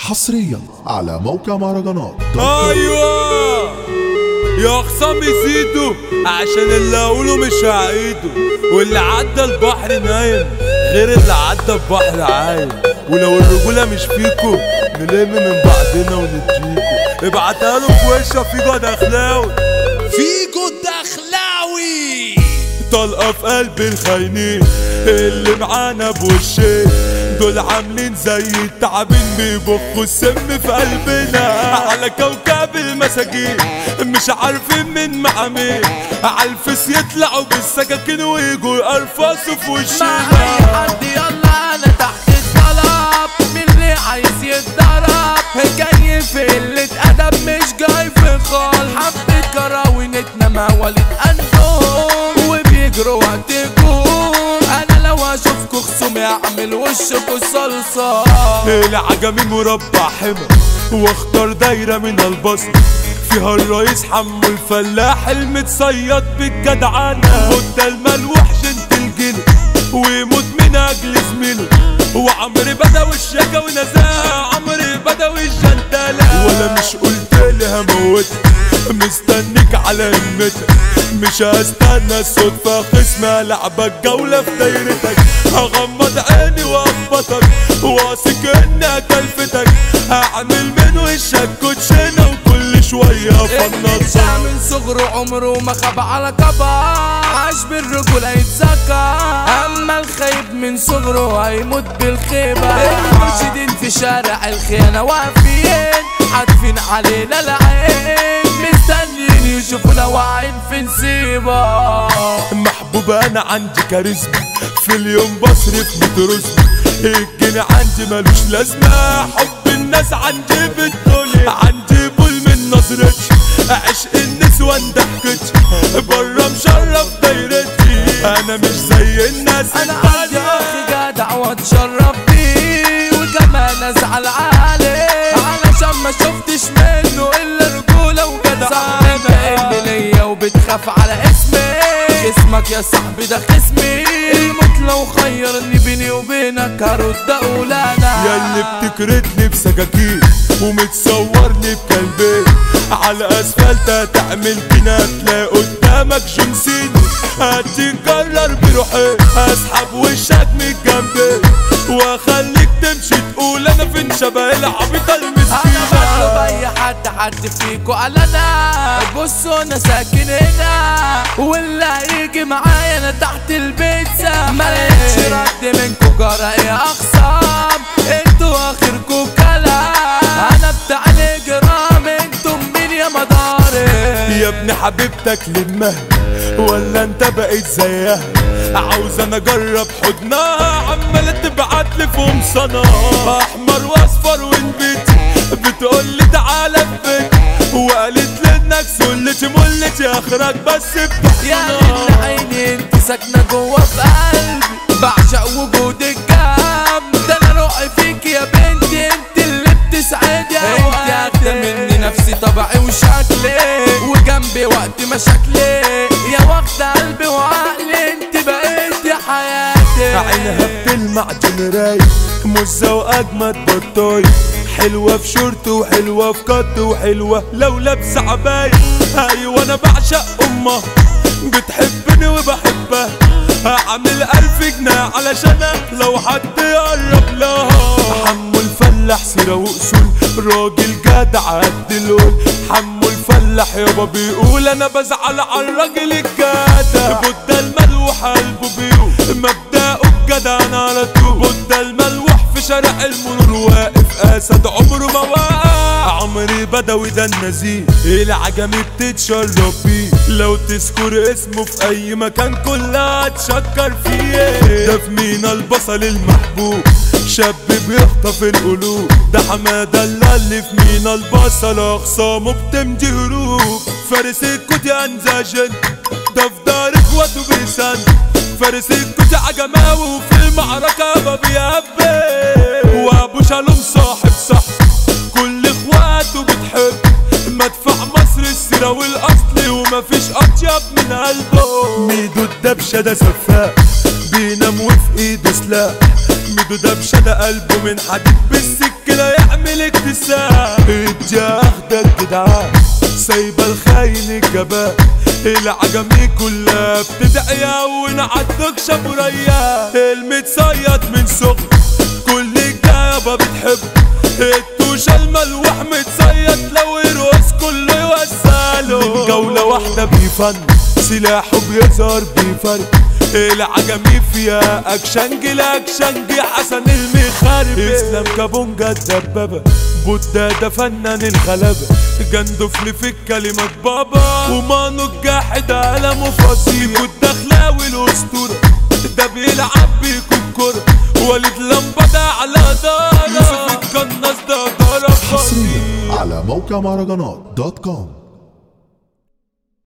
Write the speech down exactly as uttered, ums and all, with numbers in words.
حصريا على موقع مهرجانات. ايوه يا خصام يزيدوا عشان اللي اقوله مش هعيده، واللي عدى البحر نايم غير اللي عدى البحر عايم، ولو الرجوله مش فيكو نلم من بعضنا ونديكو. ابعتها له في وشه فيجو دخلاوي، فيجو دخلاوي طلقه في قلب الخاينين اللي معانا بوشين، دول عاملين زي التعابين بيبخوا السم في قلبنا على كوكب المساجين، مش عارفين مين مع مين، عالفس يطلعوا بالسكاكين ويجوا يقرفصوا في وشنا. مع اي حد يلا انا تحت الطلب، من اللي عايز يتضرب جاي في قلة ادب مش جاي في خال، حبة كراوينتنا مواليد انتم وبيجروا وقت الجول، انا لو اشوفكوا خصومي اعمل وشكوا صلصة. العجمي مربع حمى واختار دايرة من البصر فيها الرئيس حمو الفلاح المتصيد بالجدعنة، وده الملوح جنت الجن ويموت من اجل زميله، وعمري بدوي الشجا ونزاع عمري بدوي الجندالة، ولا مش قلت لي هموت مستنيك على همتك، مش هستنى الصدفة خصمي العبك جولة في دايرتك، هغمض عيني واخبطك واثق اني كلفتك، هعمل من وشك كوتشينة وكل شوية فنطك. من صغره عمره ما خاب على كبر، عاش بالرجولة يتزكى، اما الخايب من صغره هيموت بالخيبة. المرشدين في شارع الخيانة واقفين حاتفين علينا العين، مستنيين يشوفونا واعين في نسيبة. محبوبة انا عندي كاريزما في اليوم بصرف مترزمة، الجنيه عندي ملوش لازمة، حب الناس عندي بالدنيا، عندي بول من نظرتي عشق النسوان ضحكتي، برا مشرف دايرتي انا مش زي الناس. انا عندي اخي جدع واتشرف بيه وكمان ازعل عليه، علشان ما شفتش منه الا رجوله وجدع، صاحبي اللي ليا وبتخاف على اسمي، اسمك يا صاحبي ده خصمي، الموت لو خيرني بيني وبينك هرد اقول انا. يا اللي بتكردني بسكاكين ومتصورني بكلبين على اسفلت هتعمل بينا تلاقي قدامك جنسيني، هتكرر بروحي اسحب وشك من جنبي واخليك تمشي تقول انا فين شبه العبيطه المسكينه. انا بطلب اي حد حد فيكو قال انا بصوا انا ساكن هنا، واللي هيجي معايا انا تحت البيتزا، ملقتش رد منكو جرى يا اخصام، انتوا اخركو كلام، انا بتاع الاجرام انتم مين يا مداري. يا ابن حبيبتك لمها ولا انت بقيت زيها، عاوز انا اجرب حضنها عمالة تبعتلي في قمصانة احمر واصفر ونبيت، بتقولي تعالى البيت وقالت لي انك سلتي ملتي اخرك بس بتحضنها. يا ليل عيني انت ساكنة جوا في قلبي، بعشق وجودك جنبي، ده انا روحي فيك يا بنتي انت اللي بتسعدي، انت اخدة مني نفسي طبعي وشكلي وجنبي وقت مشاكلي، يا واخدة قلبي وعقلي انت بقيتي حياتي. عينها بتلمع جنراي مزة واجمد بطاي، حلوة في شورت وحلوة في قط وحلوة لو لابسة عباية، ايوه انا بعشق امها بتحبني وبحبها، هعمل الف جنيه علشانها لو حد يقرب لها. حمو الفلاح سيرة واصول راجل جدع قد القول، حمو الفلاح يابا بيقول انا بزعل على الراجل الجدع، بودة الملوح قلبه بيقول مبدأه الجدع انا على طول، بودة الملوح في شارع المرور واقف اسد عمره ما وقع، عمري بدوي ده النزيه العجمي بتتشرف بيه، لو تذكر اسمه في اي مكان كلها تشكر فيه، ده في مينا البصل المحبوب شاب بيخطف القلوب، ده حمادة اللي في مينا البصل اخصامه بتمدي هروب، فارس الكوتي انزاجن ده في دار اخواته بيسند، فارس الكوتي عجماوي وفي المعركة ما بيهبب، وابو شالوم صاحب صح كل اخواته بتحب، مدفع مصر السيرة والاصلي ومفيش اطيب من قلبه، ميدو الدبشة ده سفاح بينام وفي ايده سلاح، ميدو دبشة ده قلبه من حديد بالسكينة يعمل اكتشاف. ابتسام ادي اخدك جدعان سايبه الخاين الجبان العجمي كلها بتدعي ونعدك شابو ريان المتصيد من صغر كل الجابه بتحب التوشه الملوح متصيد لو يرقص كله يوساله من جوله واحده بيفن سلاحه بيظهر بيفرق العجمي فيها اكشنج لاكشنج حسن المخارب اسلام كابونجا الدبابه بودا ده فنان الغلبه جندفل في الكلمات بابا ومانو الجاحد قلمه فصيل والدخلاوي الاسطوره ده بيلعب بيكون كوره وليد لمبه ده على داره يوسف القناص ده ضرب حصريا على موقع مهرجانات دوت كوم.